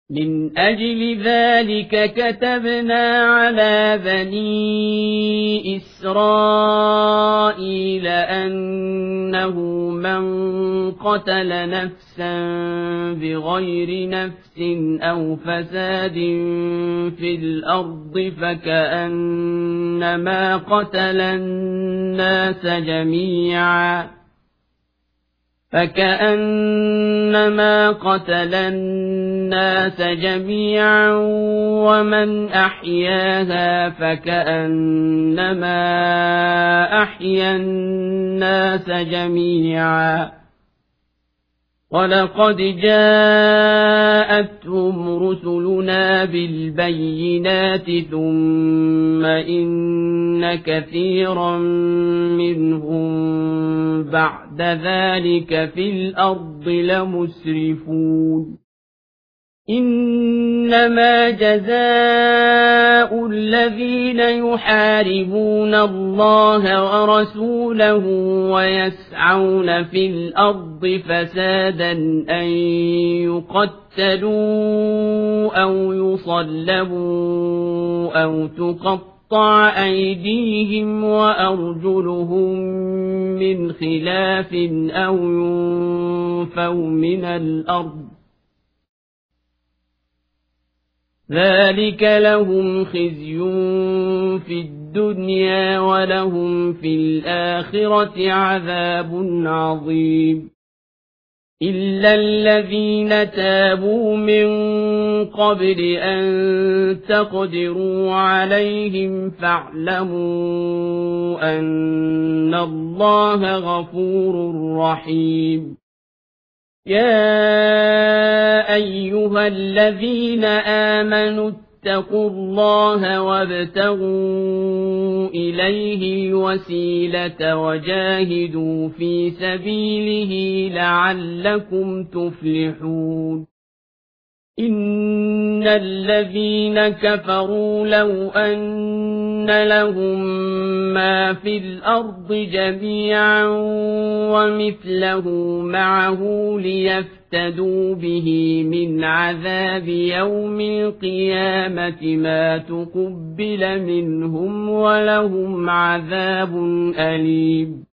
من أجل ذلك كتبنا على بني إسرائيل أنه من قتل نفسا بغير نفس أو فساد في الأرض فكأنما قتل الناس جميعا ومن أحياها فكأنما أحيا الناس جميعا ولقد جاءتهم رسلنا بالبينات ثم إن كثيرا منهم بعد ذلك في الأرض لمسرفون إنما جزاء الذين يحاربون الله ورسوله ويسعون في الأرض فسادا أن يقتلوا أو يصلبوا أو تقطع أيديهم وأرجلهم من خلاف أو ينفوا من الأرض ذلك لهم خزي في الدنيا ولهم في الآخرة عذاب عظيم إلا الذين تابوا من قبل أن تقدروا عليهم فاعلموا أن الله غفور رحيم يا أيها الذين آمنوا اتقوا الله وابتغوا إليه الوسيلة وجاهدوا في سبيله لعلكم تفلحون إن الذين كفروا لو أن لهم ما في الأرض جميعا ومثله معه ليفتدوا به من عذاب يوم القيامة ما تقبل منهم ولهم عذاب أليم